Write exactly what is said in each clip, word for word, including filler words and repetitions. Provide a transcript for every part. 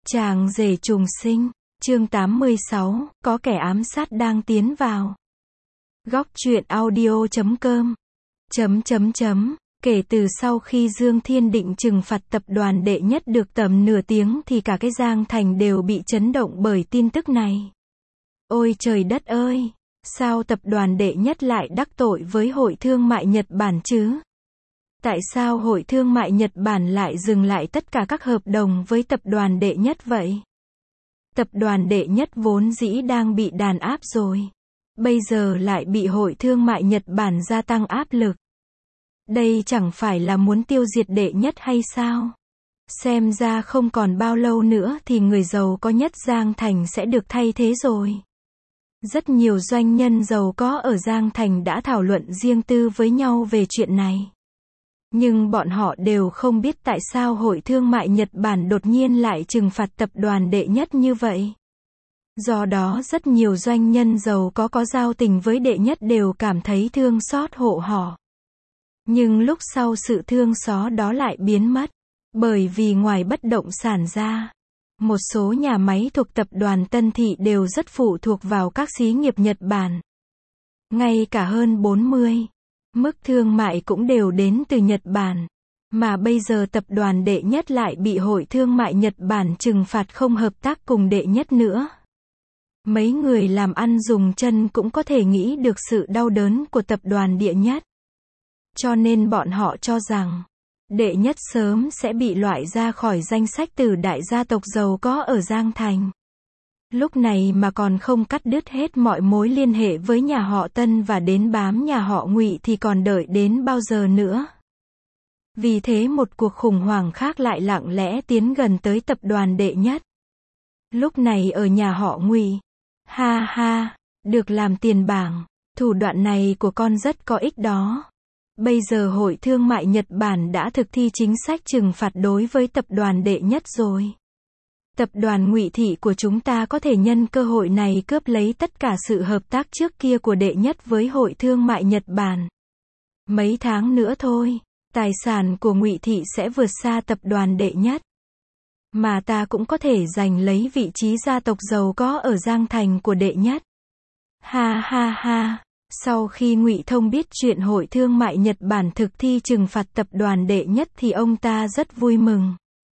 Chàng rể trùng sinh, chương tám mươi sáu, có kẻ ám sát đang tiến vào. Góc truyện audio chấm com chấm chấm chấm Kể từ sau khi Dương Thiên định trừng phạt tập đoàn đệ nhất được tầm nửa tiếng thì cả cái Giang Thành đều bị chấn động bởi tin tức này. Ôi trời đất ơi, sao tập đoàn đệ nhất lại đắc tội với Hội Thương mại Nhật Bản chứ? Tại sao Hội Thương mại Nhật Bản lại dừng lại tất cả các hợp đồng với tập đoàn đệ nhất vậy? Tập đoàn đệ nhất vốn dĩ đang bị đàn áp rồi. Bây giờ lại bị Hội Thương mại Nhật Bản gia tăng áp lực. Đây chẳng phải là muốn tiêu diệt đệ nhất hay sao? Xem ra không còn bao lâu nữa thì người giàu có nhất Giang Thành sẽ được thay thế rồi. Rất nhiều doanh nhân giàu có ở Giang Thành đã thảo luận riêng tư với nhau về chuyện này. Nhưng bọn họ đều không biết tại sao Hội Thương mại Nhật Bản đột nhiên lại trừng phạt tập đoàn đệ nhất như vậy. Do đó rất nhiều doanh nhân giàu có có giao tình với đệ nhất đều cảm thấy thương xót hộ họ. Nhưng lúc sau sự thương xót đó lại biến mất. Bởi vì ngoài bất động sản ra, một số nhà máy thuộc tập đoàn Tân Thị đều rất phụ thuộc vào các xí nghiệp Nhật Bản. Ngay cả hơn bốn mươi mức thương mại cũng đều đến từ Nhật Bản. Mà bây giờ tập đoàn đệ nhất lại bị Hội Thương mại Nhật Bản trừng phạt không hợp tác cùng đệ nhất nữa. Mấy người làm ăn dùng chân cũng có thể nghĩ được sự đau đớn của tập đoàn đệ nhất. Cho nên bọn họ cho rằng, đệ nhất sớm sẽ bị loại ra khỏi danh sách từ đại gia tộc giàu có ở Giang Thành. Lúc này mà còn không cắt đứt hết mọi mối liên hệ với nhà họ Tân và đến bám nhà họ Ngụy thì còn đợi đến bao giờ nữa. Vì thế một cuộc khủng hoảng khác lại lặng lẽ tiến gần tới tập đoàn đệ nhất. Lúc này ở nhà họ Ngụy, ha ha, được làm tiền bảng, thủ đoạn này của con rất có ích đó. Bây giờ Hội Thương mại Nhật Bản đã thực thi chính sách trừng phạt đối với tập đoàn đệ nhất rồi. Tập đoàn Ngụy Thị của chúng ta có thể nhân cơ hội này cướp lấy tất cả sự hợp tác trước kia của đệ nhất với Hội Thương mại Nhật Bản. Mấy tháng nữa thôi, tài sản của Ngụy Thị sẽ vượt xa tập đoàn đệ nhất. Mà ta cũng có thể giành lấy vị trí gia tộc giàu có ở Giang Thành của đệ nhất. Ha ha ha. Sau khi Ngụy Thông biết chuyện Hội Thương mại Nhật Bản thực thi trừng phạt tập đoàn đệ nhất thì ông ta rất vui mừng.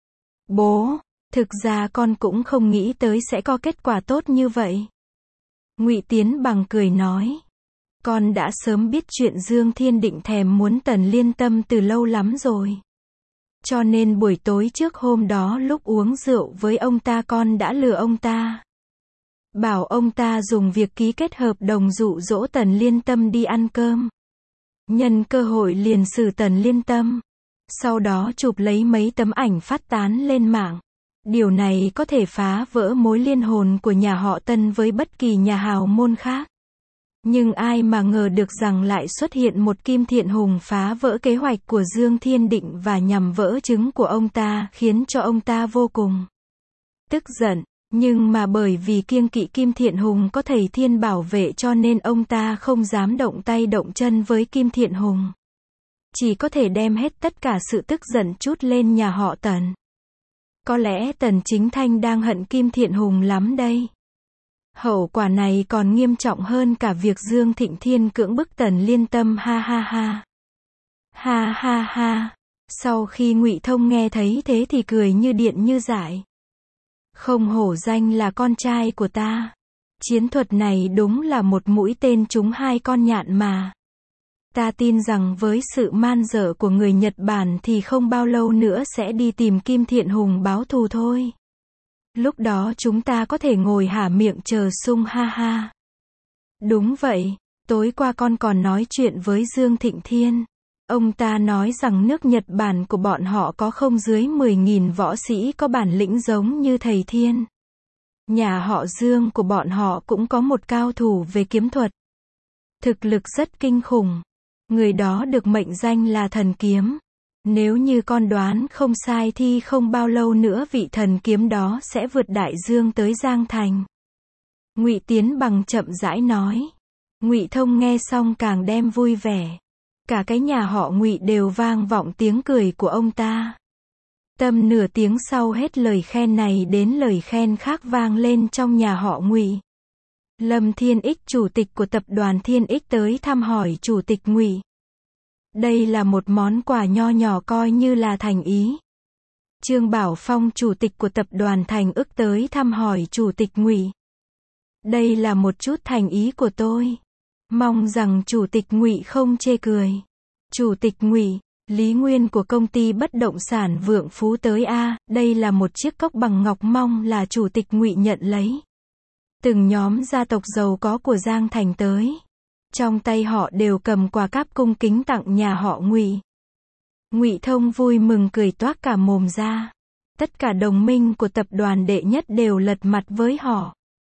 Bố, thực ra con cũng không nghĩ tới sẽ có kết quả tốt như vậy. Ngụy Tiến Bằng cười nói. Con đã sớm biết chuyện Dương Thiên định thèm muốn Tần Liên Tâm từ lâu lắm rồi. Cho nên buổi tối trước hôm đó lúc uống rượu với ông ta con đã lừa ông ta. Bảo ông ta dùng việc ký kết hợp đồng dụ dỗ Tần Liên Tâm đi ăn cơm. Nhân cơ hội liền xử Tần Liên Tâm. Sau đó chụp lấy mấy tấm ảnh phát tán lên mạng. Điều này có thể phá vỡ mối liên hồn của nhà họ Tân với bất kỳ nhà hào môn khác. Nhưng ai mà ngờ được rằng lại xuất hiện một Kim Thiện Hùng phá vỡ kế hoạch của Dương Thiên Định và nhằm vỡ trứng của ông ta, khiến cho ông ta vô cùng tức giận. Nhưng mà bởi vì kiêng kỵ Kim Thiện Hùng có thầy Thiên bảo vệ cho nên ông ta không dám động tay động chân với Kim Thiện Hùng. Chỉ có thể đem hết tất cả sự tức giận trút lên nhà họ Tần. Có lẽ Tần Chính Thanh đang hận Kim Thiện Hùng lắm đây. Hậu quả này còn nghiêm trọng hơn cả việc Dương Thịnh Thiên cưỡng bức Tần Liên Tâm, ha ha ha. Ha ha ha. Sau khi Ngụy Thông nghe thấy thế thì cười như điện như dại. Không hổ danh là con trai của ta. Chiến thuật này đúng là một mũi tên trúng hai con nhạn mà. Ta tin rằng với sự man dợ của người Nhật Bản thì không bao lâu nữa sẽ đi tìm Kim Thiện Hùng báo thù thôi. Lúc đó chúng ta có thể ngồi hả miệng chờ sung, ha ha. Đúng vậy, tối qua con còn nói chuyện với Dương Thịnh Thiên. Ông ta nói rằng nước Nhật Bản của bọn họ có không dưới mười nghìn võ sĩ có bản lĩnh giống như thầy Thiên. Nhà họ Dương của bọn họ cũng có một cao thủ về kiếm thuật. Thực lực rất kinh khủng. Người đó được mệnh danh là thần kiếm. Nếu như con đoán không sai thì không bao lâu nữa vị thần kiếm đó sẽ vượt đại dương tới Giang Thành. Ngụy Tiến Bằng chậm rãi nói. Ngụy Thông nghe xong càng đem vui vẻ. Cả cái nhà họ Ngụy đều vang vọng tiếng cười của ông ta. Tầm nửa tiếng sau hết lời khen này đến lời khen khác vang lên trong nhà họ Ngụy. Lâm Thiên Ích, chủ tịch của tập đoàn Thiên Ích tới thăm hỏi chủ tịch Ngụy. Đây là một món quà nho nhỏ coi như là thành ý. Trương Bảo Phong, chủ tịch của tập đoàn Thành Ức tới thăm hỏi chủ tịch Ngụy. Đây là một chút thành ý của tôi. Mong rằng chủ tịch Ngụy không chê cười. Chủ tịch Ngụy, Lý Nguyên của công ty bất động sản Vượng Phú tới a, đây là một chiếc cốc bằng ngọc, mong là chủ tịch Ngụy nhận lấy. Từng nhóm gia tộc giàu có của Giang Thành tới. Trong tay họ đều cầm quà cáp cung kính tặng nhà họ Ngụy. Ngụy Thông vui mừng cười toác cả mồm ra. Tất cả đồng minh của tập đoàn đệ nhất đều lật mặt với họ.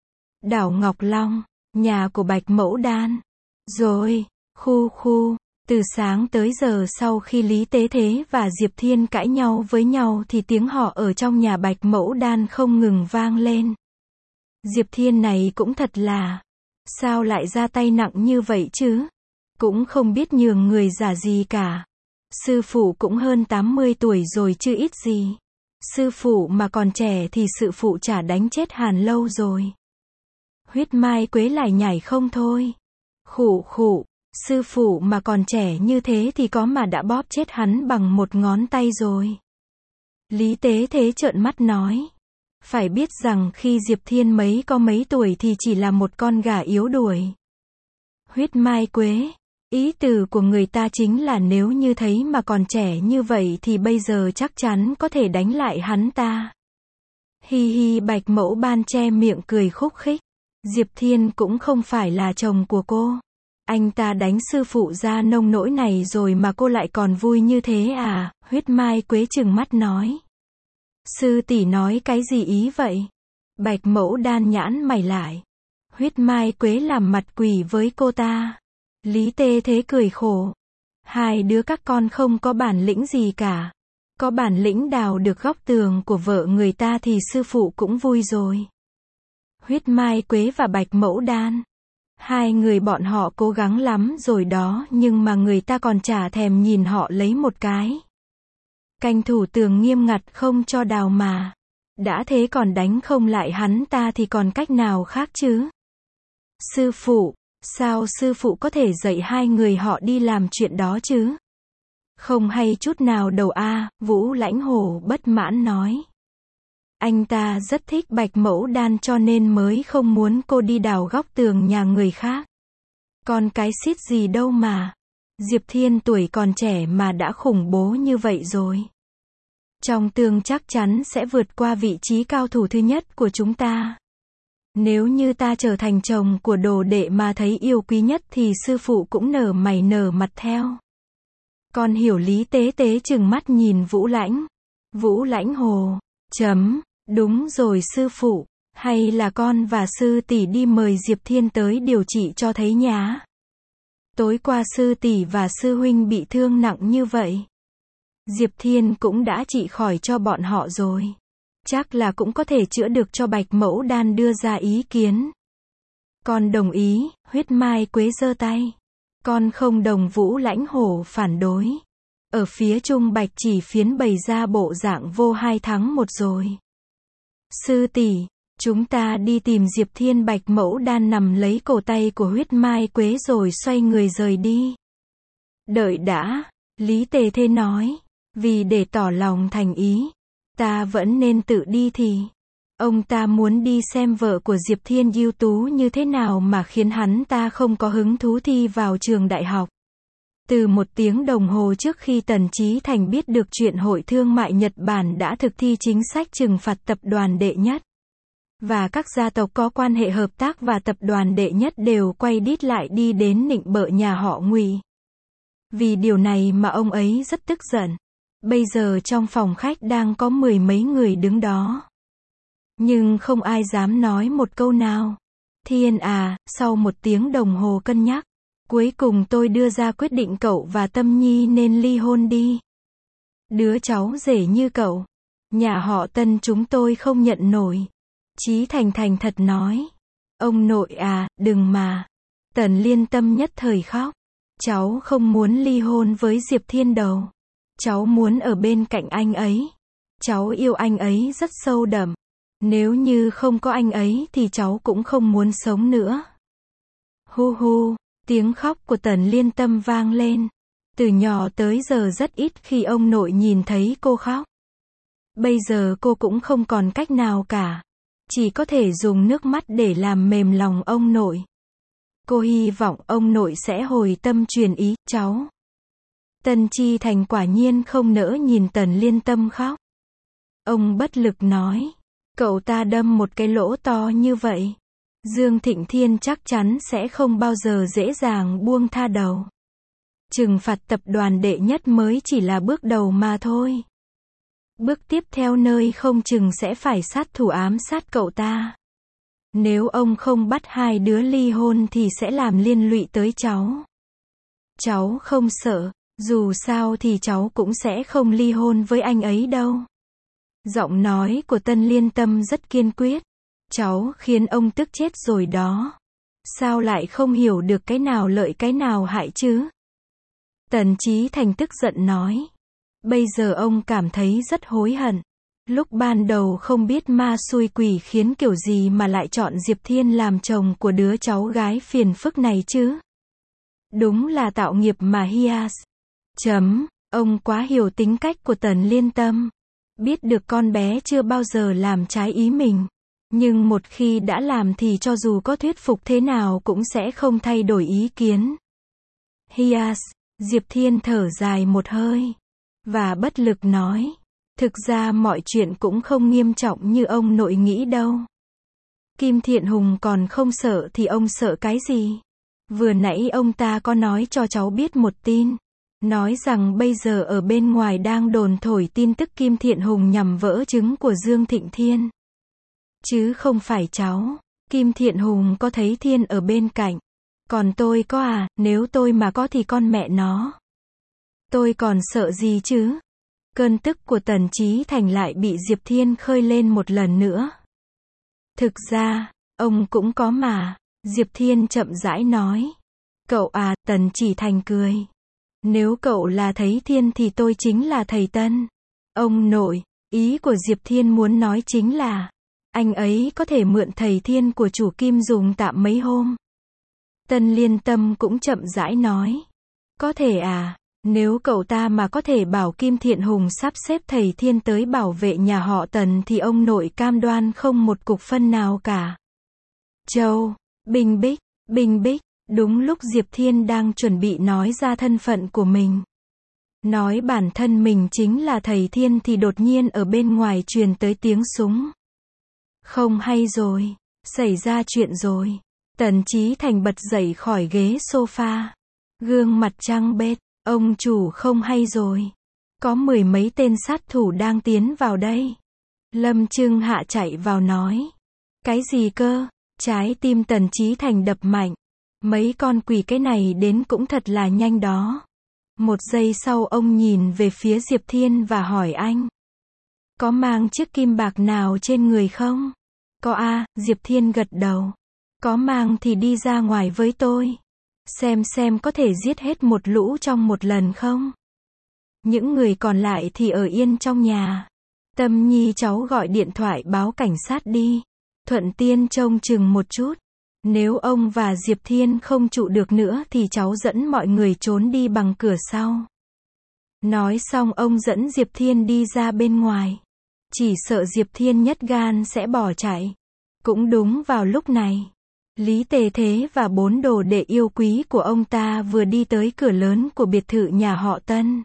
Đảo Ngọc Long, nhà của Bạch Mẫu Đan. Rồi, khu khu, từ sáng tới giờ sau khi Lý Tế Thế và Diệp Thiên cãi nhau với nhau thì tiếng họ ở trong nhà Bạch Mẫu Đan không ngừng vang lên. Diệp Thiên này cũng thật là, sao lại ra tay nặng như vậy chứ? Cũng không biết nhường người giả gì cả. Sư phụ cũng hơn tám mươi tuổi rồi chứ ít gì. Sư phụ mà còn trẻ thì sự phụ chả đánh chết Hàn lâu rồi. Huyết Mai Quế lại nhảy không thôi. Khụ khụ, sư phụ mà còn trẻ như thế thì có mà đã bóp chết hắn bằng một ngón tay rồi. Lý Tế Thế trợn mắt nói. Phải biết rằng khi Diệp Thiên mấy có mấy tuổi thì chỉ là một con gà yếu đuổi. Huyết Mai Quế, ý từ của người ta chính là nếu như thấy mà còn trẻ như vậy thì bây giờ chắc chắn có thể đánh lại hắn ta. Hi hi, Bạch Mẫu Ban che miệng cười khúc khích. Diệp Thiên cũng không phải là chồng của cô. Anh ta đánh sư phụ ra nông nỗi này rồi mà cô lại còn vui như thế à? Huyết Mai Quế trừng mắt nói. Sư tỷ nói cái gì ý vậy? Bạch Mẫu Đan nhãn mày lại. Huyết Mai Quế làm mặt quỷ với cô ta. Lý Tê Thế cười khổ. Hai đứa các con không có bản lĩnh gì cả. Có bản lĩnh đào được góc tường của vợ người ta thì sư phụ cũng vui rồi. Huyết Mai Quế và Bạch Mẫu Đan. Hai người bọn họ cố gắng lắm rồi đó, nhưng mà người ta còn chả thèm nhìn họ lấy một cái. Canh thủ tường nghiêm ngặt không cho đào mà. Đã thế còn đánh không lại hắn ta thì còn cách nào khác chứ? Sư phụ, sao sư phụ có thể dạy hai người họ đi làm chuyện đó chứ? Không hay chút nào đâu a, Vũ Lãnh Hổ bất mãn nói. Anh ta rất thích Bạch Mẫu Đan cho nên mới không muốn cô đi đào góc tường nhà người khác. Còn cái xít gì đâu mà. Diệp Thiên tuổi còn trẻ mà đã khủng bố như vậy rồi. Trong tương chắc chắn sẽ vượt qua vị trí cao thủ thứ nhất của chúng ta. Nếu như ta trở thành chồng của đồ đệ mà thấy yêu quý nhất thì sư phụ cũng nở mày nở mặt theo. Con hiểu. Lý Tế Tế trừng mắt nhìn Vũ Lãnh. Vũ Lãnh Hồ. Chấm. Đúng rồi sư phụ. Hay là con và sư tỷ đi mời Diệp Thiên tới điều trị cho thấy nhá. Tối qua sư tỷ và sư huynh bị thương nặng như vậy. Diệp Thiên cũng đã trị khỏi cho bọn họ rồi. Chắc là cũng có thể chữa được cho Bạch Mẫu Đan đưa ra ý kiến. Con đồng ý. Huyết Mai Quế giơ tay. Con không đồng. Vũ Lãnh Hổ phản đối. Ở phía Trung Bạch Chỉ Phiến bày ra bộ dạng vô hai thắng một rồi. Sư tỷ, chúng ta đi tìm Diệp Thiên. Bạch Mẫu Đan nằm lấy cổ tay của Huyết Mai Quế rồi xoay người rời đi. Đợi đã, Lý Tề Thế nói, vì để tỏ lòng thành ý, ta vẫn nên tự đi thì. Ông ta muốn đi xem vợ của Diệp Thiên ưu tú như thế nào mà khiến hắn ta không có hứng thú thi vào trường đại học. Từ một tiếng đồng hồ trước khi Tần Chí Thành biết được chuyện Hội Thương mại Nhật Bản đã thực thi chính sách trừng phạt tập đoàn đệ nhất, và các gia tộc có quan hệ hợp tác và tập đoàn đệ nhất đều quay đít lại đi đến nịnh bợ nhà họ Ngụy. Vì điều này mà ông ấy rất tức giận. Bây giờ trong phòng khách đang có mười mấy người đứng đó. Nhưng không ai dám nói một câu nào. Thiên à, sau một tiếng đồng hồ cân nhắc, cuối cùng tôi đưa ra quyết định cậu và Tâm Nhi nên ly hôn đi. Đứa cháu rể như cậu, nhà họ Tân chúng tôi không nhận nổi. Chí Thành thành thật nói. Ông nội à, đừng mà. Tần Liên Tâm nhất thời khóc. Cháu không muốn ly hôn với Diệp Thiên đâu. Cháu muốn ở bên cạnh anh ấy. Cháu yêu anh ấy rất sâu đậm. Nếu như không có anh ấy thì cháu cũng không muốn sống nữa. Hu hu, tiếng khóc của Tần Liên Tâm vang lên. Từ nhỏ tới giờ rất ít khi ông nội nhìn thấy cô khóc. Bây giờ cô cũng không còn cách nào cả. Chỉ có thể dùng nước mắt để làm mềm lòng ông nội. Cô hy vọng ông nội sẽ hồi tâm truyền ý, cháu. Tần Chi Thành quả nhiên không nỡ nhìn Tần Liên Tâm khóc. Ông bất lực nói. Cậu ta đâm một cái lỗ to như vậy. Dương Thịnh Thiên chắc chắn sẽ không bao giờ dễ dàng buông tha đầu. Trừng phạt tập đoàn đệ nhất mới chỉ là bước đầu mà thôi. Bước tiếp theo nơi không chừng sẽ phải sát thủ ám sát cậu ta. Nếu ông không bắt hai đứa ly hôn thì sẽ làm liên lụy tới cháu. Cháu không sợ, dù sao thì cháu cũng sẽ không ly hôn với anh ấy đâu. Giọng nói của Tân Liên Tâm rất kiên quyết. Cháu khiến ông tức chết rồi đó. Sao lại không hiểu được cái nào lợi cái nào hại chứ? Tần Chí Thành tức giận nói. Bây giờ ông cảm thấy rất hối hận. Lúc ban đầu không biết ma xui quỷ khiến kiểu gì mà lại chọn Diệp Thiên làm chồng của đứa cháu gái phiền phức này chứ. Đúng là tạo nghiệp mà Hias. Chấm, ông quá hiểu tính cách của Tần Liên Tâm. Biết được con bé chưa bao giờ làm trái ý mình. Nhưng một khi đã làm thì cho dù có thuyết phục thế nào cũng sẽ không thay đổi ý kiến. Hias, Diệp Thiên thở dài một hơi. Và bất lực nói. Thực ra mọi chuyện cũng không nghiêm trọng như ông nội nghĩ đâu. Kim Thiện Hùng còn không sợ thì ông sợ cái gì? Vừa nãy ông ta có nói cho cháu biết một tin. Nói rằng bây giờ ở bên ngoài đang đồn thổi tin tức Kim Thiện Hùng nhằm vỡ trứng của Dương Thịnh Thiên. Chứ không phải cháu. Kim Thiện Hùng có thấy Thiên ở bên cạnh. Còn tôi có à, nếu tôi mà có thì con mẹ nó. Tôi còn sợ gì chứ? Cơn tức của Tần Chí Thành lại bị Diệp Thiên khơi lên một lần nữa. Thực ra, ông cũng có mà. Diệp Thiên chậm rãi nói. Cậu à, Tần Chỉ Thành cười. Nếu cậu là thầy Thiên thì tôi chính là thầy Tân. Ông nội, ý của Diệp Thiên muốn nói chính là, anh ấy có thể mượn thầy Thiên của chủ Kim dùng tạm mấy hôm. Tân Liên Tâm cũng chậm rãi nói. Có thể à, nếu cậu ta mà có thể bảo Kim Thiện Hùng sắp xếp thầy Thiên tới bảo vệ nhà họ Tần thì ông nội cam đoan không một cục phân nào cả. Châu, Bình Bích, Bình Bích, đúng lúc Diệp Thiên đang chuẩn bị nói ra thân phận của mình. Nói bản thân mình chính là thầy Thiên thì đột nhiên ở bên ngoài truyền tới tiếng súng. Không hay rồi, xảy ra chuyện rồi. Tần Chí Thành bật dậy khỏi ghế sofa. Gương mặt trắng bệch, ông chủ không hay rồi. Có mười mấy tên sát thủ đang tiến vào đây. Lâm Trưng Hạ chạy vào nói. Cái gì cơ? Trái tim Tần Chí Thành đập mạnh. Mấy con quỷ cái này đến cũng thật là nhanh đó. Một giây sau ông nhìn về phía Diệp Thiên và hỏi anh. Có mang chiếc kim bạc nào trên người không? Có a, Diệp Thiên gật đầu. Có mang thì đi ra ngoài với tôi. Xem xem có thể giết hết một lũ trong một lần không? Những người còn lại thì ở yên trong nhà. Tâm Nhi cháu gọi điện thoại báo cảnh sát đi. Thuận Tiên trông chừng một chút. Nếu ông và Diệp Thiên không trụ được nữa thì cháu dẫn mọi người trốn đi bằng cửa sau. Nói xong ông dẫn Diệp Thiên đi ra bên ngoài. Chỉ sợ Diệp Thiên nhất gan sẽ bỏ chạy. Cũng đúng vào lúc này. Lý Tề Thế và bốn đồ đệ yêu quý của ông ta vừa đi tới cửa lớn của biệt thự nhà họ Tân.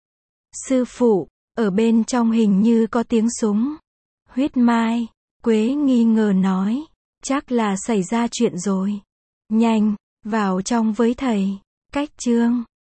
Sư phụ, ở bên trong hình như có tiếng súng. Huyết Mai, Quế nghi ngờ nói. Chắc là xảy ra chuyện rồi. Nhanh, vào trong với thầy. Cách chương